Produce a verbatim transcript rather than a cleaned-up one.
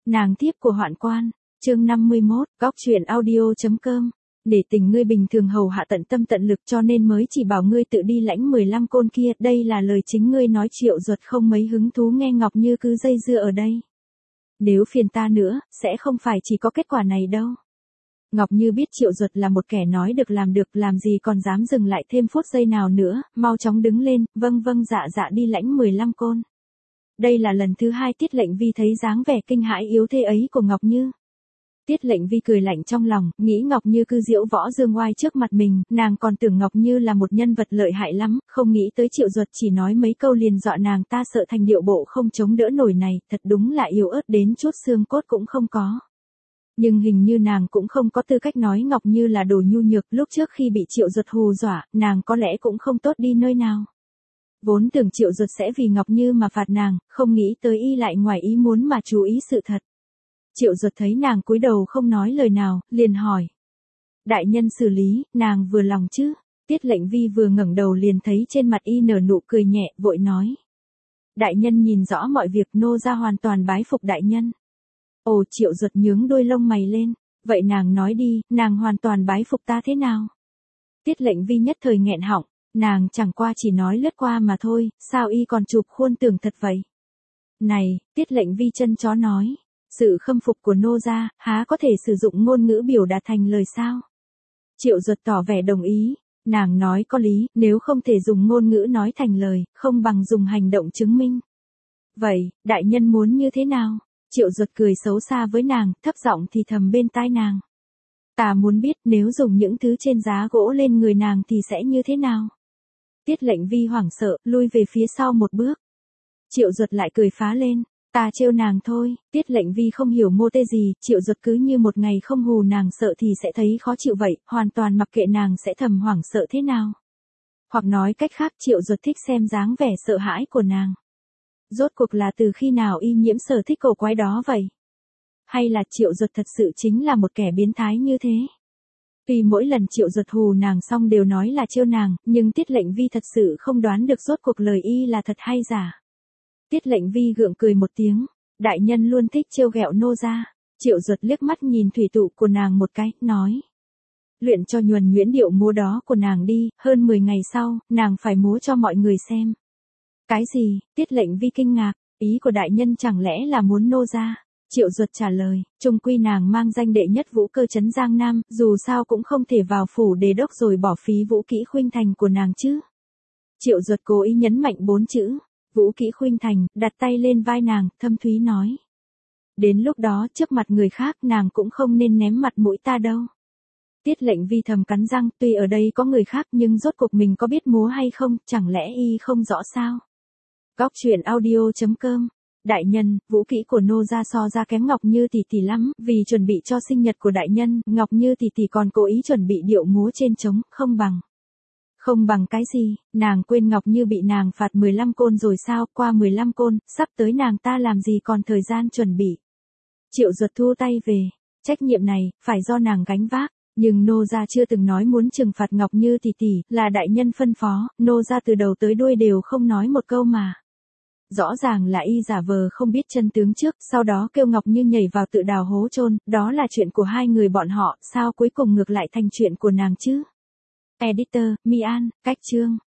Nàng thiếp của Hoạn Quan, chương năm mươi mốt, góc truyện audio.com. Để tình ngươi bình thường hầu hạ tận tâm tận lực cho nên mới chỉ bảo ngươi tự đi lãnh mười lăm côn kia, đây là lời chính ngươi nói. Triệu Duật không mấy hứng thú nghe Ngọc Như cứ dây dưa ở đây. Nếu phiền ta nữa, sẽ không phải chỉ có kết quả này đâu. Ngọc Như biết Triệu Duật là một kẻ nói được làm được, làm gì còn dám dừng lại thêm phút giây nào nữa, mau chóng đứng lên, vâng vâng dạ dạ đi lãnh mười lăm côn. Đây là lần thứ hai Tiết Lệnh Vi thấy dáng vẻ kinh hãi yếu thế ấy của Ngọc Như. Tiết Lệnh Vi cười lạnh trong lòng, nghĩ Ngọc Như cứ diễu võ dương oai trước mặt mình, nàng còn tưởng Ngọc Như là một nhân vật lợi hại lắm, không nghĩ tới Triệu Duật chỉ nói mấy câu liền dọa nàng ta sợ thành điệu bộ không chống đỡ nổi này, thật đúng là yếu ớt đến chút xương cốt cũng không có. Nhưng hình như nàng cũng không có tư cách nói Ngọc Như là đồ nhu nhược, lúc trước khi bị Triệu Duật hù dọa, nàng có lẽ cũng không tốt đi nơi nào. Vốn tưởng Triệu Duật sẽ vì Ngọc Như mà phạt nàng, không nghĩ tới y lại ngoài ý muốn mà chú ý sự thật. Triệu Duật thấy nàng cúi đầu không nói lời nào, liền hỏi. Đại nhân xử lý, nàng vừa lòng chứ? Tiết Lệnh Vi vừa ngẩng đầu liền thấy trên mặt y nở nụ cười nhẹ, vội nói. Đại nhân nhìn rõ mọi việc, nô gia hoàn toàn bái phục đại nhân. Ồ, Triệu Duật nhướng đôi lông mày lên, vậy nàng nói đi, nàng hoàn toàn bái phục ta thế nào? Tiết Lệnh Vi nhất thời nghẹn họng, nàng chẳng qua chỉ nói lướt qua mà thôi, sao y còn chụp khuôn tưởng thật vậy? Này, Tiết Lệnh Vi chân chó nói, sự khâm phục của nô gia, há có thể sử dụng ngôn ngữ biểu đạt thành lời sao? Triệu Duật tỏ vẻ đồng ý, nàng nói có lý, nếu không thể dùng ngôn ngữ nói thành lời, không bằng dùng hành động chứng minh. Vậy, đại nhân muốn như thế nào? Triệu Duật cười xấu xa với nàng, thấp giọng thì thầm bên tai nàng. Ta muốn biết nếu dùng những thứ trên giá gỗ lên người nàng thì sẽ như thế nào? Tiết Lệnh Vi hoảng sợ, lui về phía sau một bước. Triệu Duật lại cười phá lên, ta trêu nàng thôi. Tiết Lệnh Vi không hiểu mô tê gì, Triệu Duật cứ như một ngày không hù nàng sợ thì sẽ thấy khó chịu vậy, hoàn toàn mặc kệ nàng sẽ thầm hoảng sợ thế nào. Hoặc nói cách khác, Triệu Duật thích xem dáng vẻ sợ hãi của nàng. Rốt cuộc là từ khi nào y nhiễm sở thích cổ quái đó vậy? Hay là Triệu Duật thật sự chính là một kẻ biến thái như thế? Tuy mỗi lần Triệu Duật hù nàng xong đều nói là trêu nàng, nhưng Tiết Lệnh Vi thật sự không đoán được rốt cuộc lời y là thật hay giả. Tiết Lệnh Vi gượng cười một tiếng, đại nhân luôn thích trêu ghẹo nô gia. Triệu Duật liếc mắt nhìn thủy tụ của nàng một cái, nói. Luyện cho nhuần nhuyễn điệu múa đó của nàng đi, hơn mười ngày sau, nàng phải múa cho mọi người xem. Cái gì? Tiết Lệnh Vi kinh ngạc, ý của đại nhân chẳng lẽ là muốn nô gia? Triệu Duật trả lời, chung quy nàng mang danh đệ nhất vũ cơ trấn Giang Nam, dù sao cũng không thể vào phủ đề đốc rồi bỏ phí vũ kỹ khuynh thành của nàng chứ. Triệu Duật cố ý nhấn mạnh bốn chữ, vũ kỹ khuynh thành, đặt tay lên vai nàng, thâm thúy nói. Đến lúc đó trước mặt người khác nàng cũng không nên ném mặt mũi ta đâu. Tiết Lệnh Vi thầm cắn răng, tuy ở đây có người khác nhưng rốt cuộc mình có biết múa hay không, chẳng lẽ y không rõ sao? Góc truyện audio.com. Đại nhân, vũ kỹ của nô gia so ra kém Ngọc Như tỷ tỷ lắm, vì chuẩn bị cho sinh nhật của đại nhân, Ngọc Như tỷ tỷ còn cố ý chuẩn bị điệu múa trên trống, không bằng. Không bằng cái gì, nàng quên Ngọc Như bị nàng phạt mười lăm côn rồi sao, qua mười lăm côn, sắp tới nàng ta làm gì còn thời gian chuẩn bị. Triệu Duật thu tay về, trách nhiệm này, phải do nàng gánh vác. Nhưng nô gia chưa từng nói muốn trừng phạt Ngọc Như tỷ tỷ, là đại nhân phân phó, nô gia từ đầu tới đuôi đều không nói một câu mà. Rõ ràng là y giả vờ không biết chân tướng trước, sau đó kêu Ngọc Như nhảy vào tự đào hố chôn, đó là chuyện của hai người bọn họ, sao cuối cùng ngược lại thành chuyện của nàng chứ? Editor, Mi An, cách chương.